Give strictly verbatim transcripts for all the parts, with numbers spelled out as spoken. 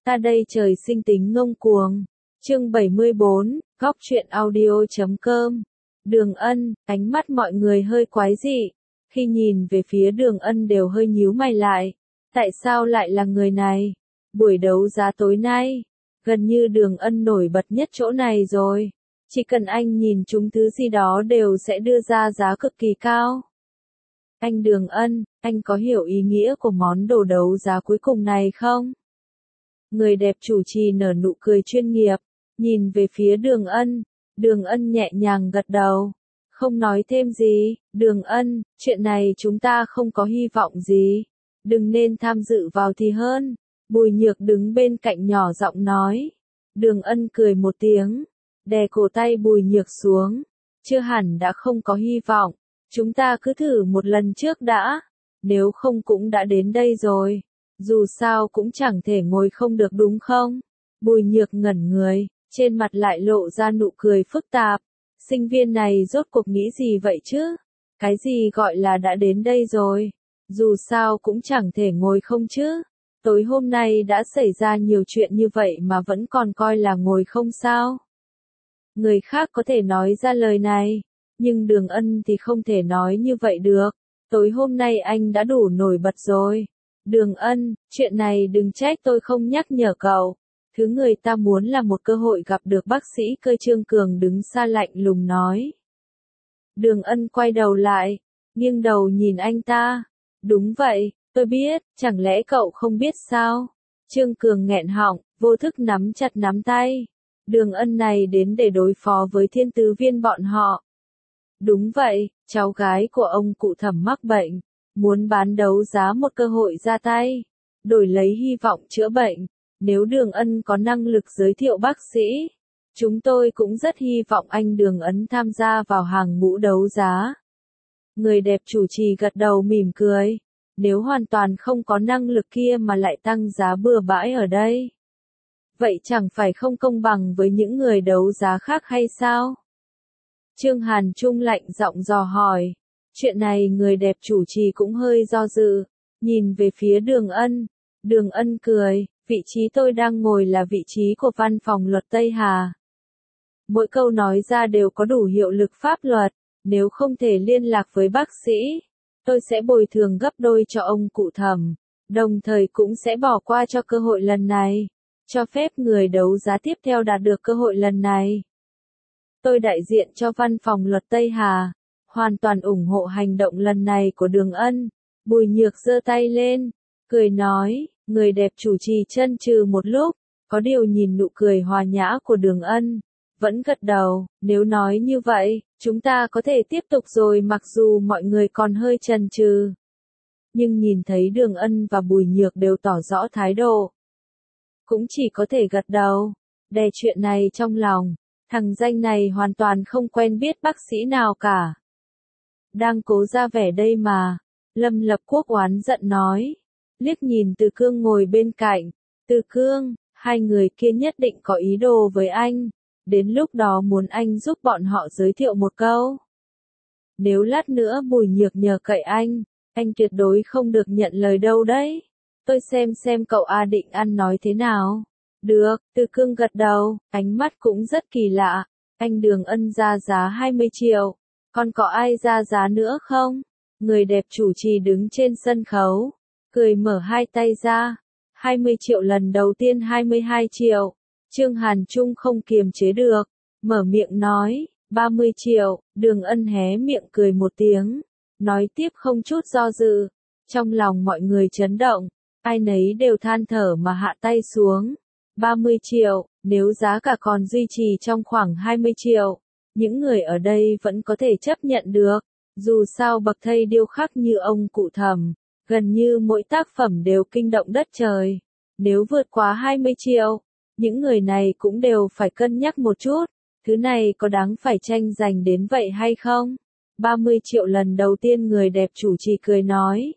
Ta đây trời sinh tính ngông cuồng. Chương bảy mươi bốn, góc truyện audio.com. Đường Ân, ánh mắt mọi người hơi quái dị. Khi nhìn về phía Đường Ân đều hơi nhíu mày lại. Tại sao lại là người này? Buổi đấu giá tối nay, gần như Đường Ân nổi bật nhất chỗ này rồi. Chỉ cần anh nhìn chúng thứ gì đó đều sẽ đưa ra giá cực kỳ cao. Anh Đường Ân, anh có hiểu ý nghĩa của món đồ đấu giá cuối cùng này không? Người đẹp chủ trì nở nụ cười chuyên nghiệp, nhìn về phía Đường Ân. Đường Ân nhẹ nhàng gật đầu, không nói thêm gì. Đường Ân, chuyện này chúng ta không có hy vọng gì, đừng nên tham dự vào thì hơn. Bùi Nhược đứng bên cạnh nhỏ giọng nói. Đường Ân cười một tiếng, đè cổ tay Bùi Nhược xuống. Chưa hẳn đã không có hy vọng, chúng ta cứ thử một lần trước đã, nếu không cũng đã đến đây rồi, dù sao cũng chẳng thể ngồi không được đúng không? Bùi Nhược ngẩn người, trên mặt lại lộ ra nụ cười phức tạp. Sinh viên này rốt cuộc nghĩ gì vậy chứ? Cái gì gọi là đã đến đây rồi? Dù sao cũng chẳng thể ngồi không chứ. Tối hôm nay đã xảy ra nhiều chuyện như vậy mà vẫn còn coi là ngồi không sao? Người khác có thể nói ra lời này, nhưng Đường Ân thì không thể nói như vậy được. Tối hôm nay anh đã đủ nổi bật rồi. Đường Ân, chuyện này đừng trách tôi không nhắc nhở cậu. Thứ người ta muốn là một cơ hội gặp được bác sĩ Cơ. Trương Cường đứng xa lạnh lùng nói. Đường Ân quay đầu lại, nghiêng đầu nhìn anh ta. Đúng vậy, tôi biết, chẳng lẽ cậu không biết sao? Trương Cường nghẹn họng, vô thức nắm chặt nắm tay. Đường Ân này đến để đối phó với Thiên Tứ Viên bọn họ. Đúng vậy, cháu gái của ông cụ Thẩm mắc bệnh, muốn bán đấu giá một cơ hội ra tay, đổi lấy hy vọng chữa bệnh. Nếu Đường Ân có năng lực giới thiệu bác sĩ, chúng tôi cũng rất hy vọng anh Đường Ân tham gia vào hàng ngũ đấu giá. Người đẹp chủ trì gật đầu mỉm cười. Nếu hoàn toàn không có năng lực kia mà lại tăng giá bừa bãi ở đây, vậy chẳng phải không công bằng với những người đấu giá khác hay sao? Trương Hàn Trung lạnh giọng dò hỏi. Chuyện này người đẹp chủ trì cũng hơi do dự, nhìn về phía Đường Ân. Đường Ân cười, vị trí tôi đang ngồi là vị trí của văn phòng luật Tây Hà. Mỗi câu nói ra đều có đủ hiệu lực pháp luật, nếu không thể liên lạc với bác sĩ, tôi sẽ bồi thường gấp đôi cho ông cụ Thẩm, đồng thời cũng sẽ bỏ qua cho cơ hội lần này, cho phép người đấu giá tiếp theo đạt được cơ hội lần này. Tôi đại diện cho văn phòng luật Tây Hà, hoàn toàn ủng hộ hành động lần này của Đường Ân. Bùi Nhược giơ tay lên, cười nói. Người đẹp chủ trì chân chừ một lúc, có điều nhìn nụ cười hòa nhã của Đường Ân, vẫn gật đầu. Nếu nói như vậy, chúng ta có thể tiếp tục rồi. Mặc dù mọi người còn hơi chần chừ, nhưng nhìn thấy Đường Ân và Bùi Nhược đều tỏ rõ thái độ, cũng chỉ có thể gật đầu, đè chuyện này trong lòng. Thằng danh này hoàn toàn không quen biết bác sĩ nào cả. Đang cố ra vẻ đây mà, Lâm Lập Quốc oán giận nói. Liếc nhìn Từ Cương ngồi bên cạnh. Từ Cương, hai người kia nhất định có ý đồ với anh. Đến lúc đó muốn anh giúp bọn họ giới thiệu một câu. Nếu lát nữa Bùi Nhược nhờ cậy anh, anh tuyệt đối không được nhận lời đâu đấy. Tôi xem xem cậu A định ăn nói thế nào. Được, Từ Cương gật đầu, ánh mắt cũng rất kỳ lạ. Anh Đường Ân ra giá hai mươi triệu. Còn có ai ra giá nữa không? Người đẹp chủ trì đứng trên sân khấu, cười mở hai tay ra. hai mươi triệu lần đầu tiên hai mươi hai triệu. Trương Hàn Trung không kiềm chế được, mở miệng nói. ba mươi triệu. Đường Ân hé miệng cười một tiếng, nói tiếp không chút do dự. Trong lòng mọi người chấn động, ai nấy đều than thở mà hạ tay xuống. ba mươi triệu, nếu giá cả còn duy trì trong khoảng hai mươi triệu, những người ở đây vẫn có thể chấp nhận được. Dù sao bậc thầy điêu khắc như ông cụ Thẩm, gần như mỗi tác phẩm đều kinh động đất trời. Nếu vượt quá hai mươi triệu, những người này cũng đều phải cân nhắc một chút, thứ này có đáng phải tranh giành đến vậy hay không? ba mươi triệu lần đầu tiên người đẹp chủ trì cười nói.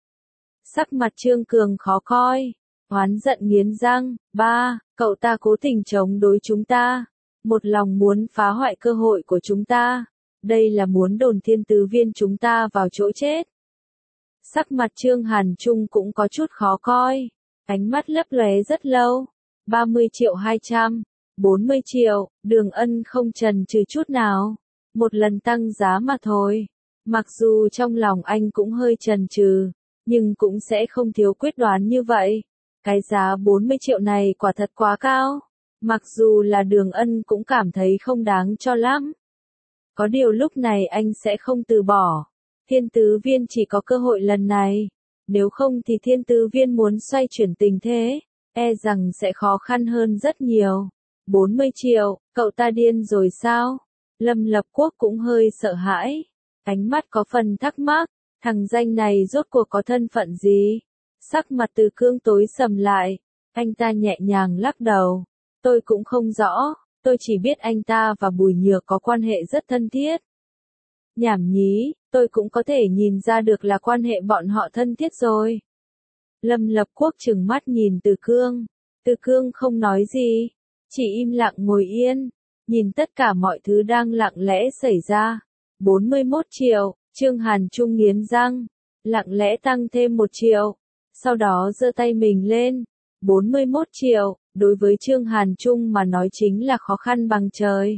Sắc mặt Trương Cường khó coi, oán giận nghiến răng. Ba, cậu ta cố tình chống đối chúng ta, một lòng muốn phá hoại cơ hội của chúng ta. Đây là muốn đồn Thiên Tứ Viên chúng ta vào chỗ chết. Sắc mặt Trương Hàn Trung cũng có chút khó coi, ánh mắt lấp lóe rất lâu, ba mươi triệu hai trăm, bốn mươi triệu, Đường Ân không chần chừ chút nào. Một lần tăng giá mà thôi. Mặc dù trong lòng anh cũng hơi chần chừ, nhưng cũng sẽ không thiếu quyết đoán như vậy. Cái giá bốn mươi triệu này quả thật quá cao. Mặc dù là Đường Ân cũng cảm thấy không đáng cho lắm. Có điều lúc này anh sẽ không từ bỏ. Thiên Tứ Viên chỉ có cơ hội lần này. Nếu không thì Thiên Tứ Viên muốn xoay chuyển tình thế, e rằng sẽ khó khăn hơn rất nhiều. bốn mươi triệu, cậu ta điên rồi sao? Lâm Lập Quốc cũng hơi sợ hãi. Ánh mắt có phần thắc mắc, thằng danh này rốt cuộc có thân phận gì? Sắc mặt Từ Cương tối sầm lại, anh ta nhẹ nhàng lắc đầu. Tôi cũng không rõ, tôi chỉ biết anh ta và Bùi Nhược có quan hệ rất thân thiết. Nhảm nhí, tôi cũng có thể nhìn ra được là quan hệ bọn họ thân thiết rồi. Lâm Lập Quốc trừng mắt nhìn Từ Cương. Từ Cương không nói gì, chỉ im lặng ngồi yên, nhìn tất cả mọi thứ đang lặng lẽ xảy ra. bốn mươi mốt triệu, Trương Hàn Trung nghiến răng, lặng lẽ tăng thêm một triệu, sau đó giơ tay mình lên. bốn mươi mốt triệu, đối với Trương Hàn Trung mà nói chính là khó khăn bằng trời.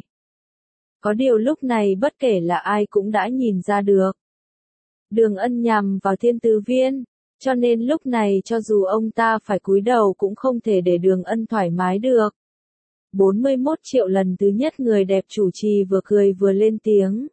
Có điều lúc này bất kể là ai cũng đã nhìn ra được. Đường Ân nhằm vào Thiên Tứ Viên, cho nên lúc này cho dù ông ta phải cúi đầu cũng không thể để Đường Ân thoải mái được. bốn mươi mốt triệu lần thứ nhất người đẹp chủ trì vừa cười vừa lên tiếng.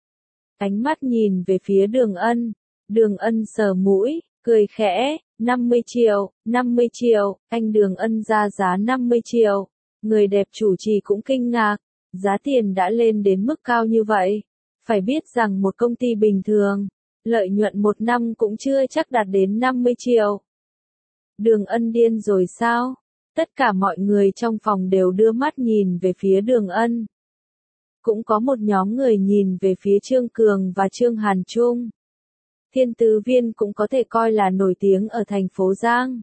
Ánh mắt nhìn về phía Đường Ân, Đường Ân sờ mũi, cười khẽ, năm mươi triệu, năm mươi triệu, anh Đường Ân ra giá năm mươi triệu. Người đẹp chủ trì cũng kinh ngạc, giá tiền đã lên đến mức cao như vậy. Phải biết rằng một công ty bình thường, lợi nhuận một năm cũng chưa chắc đạt đến năm mươi triệu. Đường Ân điên rồi sao? Tất cả mọi người trong phòng đều đưa mắt nhìn về phía Đường Ân. Cũng có một nhóm người nhìn về phía Trương Cường và Trương Hàn Trung. Thiên Tứ Viên cũng có thể coi là nổi tiếng ở thành phố Giang.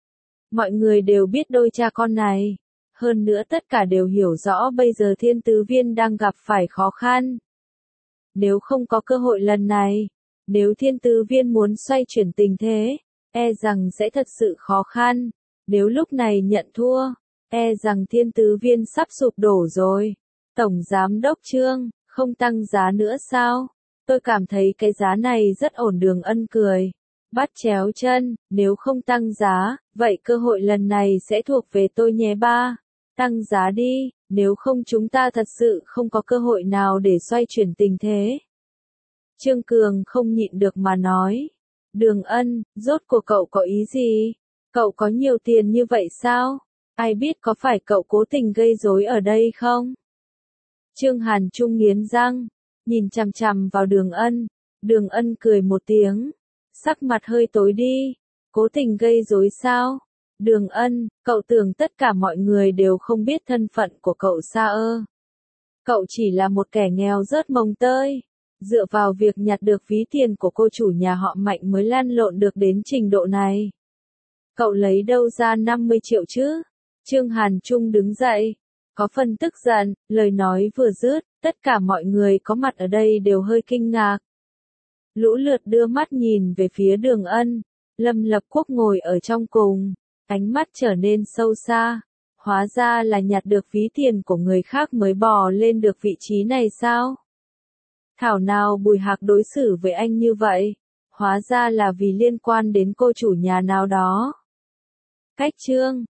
Mọi người đều biết đôi cha con này. Hơn nữa tất cả đều hiểu rõ bây giờ Thiên Tứ Viên đang gặp phải khó khăn. Nếu không có cơ hội lần này, nếu Thiên Tứ Viên muốn xoay chuyển tình thế, e rằng sẽ thật sự khó khăn. Nếu lúc này nhận thua, e rằng Thiên Tứ Viên sắp sụp đổ rồi. Tổng Giám Đốc Trương, không tăng giá nữa sao? Tôi cảm thấy cái giá này rất ổn. Đường Ân cười. Bắt chéo chân, nếu không tăng giá, vậy cơ hội lần này sẽ thuộc về tôi nhé ba. Tăng giá đi, nếu không chúng ta thật sự không có cơ hội nào để xoay chuyển tình thế. Trương Cường không nhịn được mà nói. Đường Ân, rốt cuộc cậu có ý gì? Cậu có nhiều tiền như vậy sao? Ai biết có phải cậu cố tình gây rối ở đây không? Trương Hàn Trung nghiến răng, nhìn chằm chằm vào Đường Ân. Đường Ân cười một tiếng, sắc mặt hơi tối đi. Cố tình gây rối sao? Đường Ân, cậu tưởng tất cả mọi người đều không biết thân phận của cậu sao ơ? Cậu chỉ là một kẻ nghèo rớt mồng tơi, dựa vào việc nhặt được ví tiền của cô chủ nhà họ Mạnh mới lăn lộn được đến trình độ này. Cậu lấy đâu ra năm mươi triệu chứ? Trương Hàn Trung đứng dậy, có phần tức giận, lời nói vừa dứt, tất cả mọi người có mặt ở đây đều hơi kinh ngạc. Lũ lượt đưa mắt nhìn về phía Đường Ân, Lâm Lập Quốc ngồi ở trong cùng, ánh mắt trở nên sâu xa. Hóa ra là nhặt được ví tiền của người khác mới bò lên được vị trí này sao? Thảo nào Bùi Hạc đối xử với anh như vậy? Hóa ra là vì liên quan đến cô chủ nhà nào đó. Cách Trương,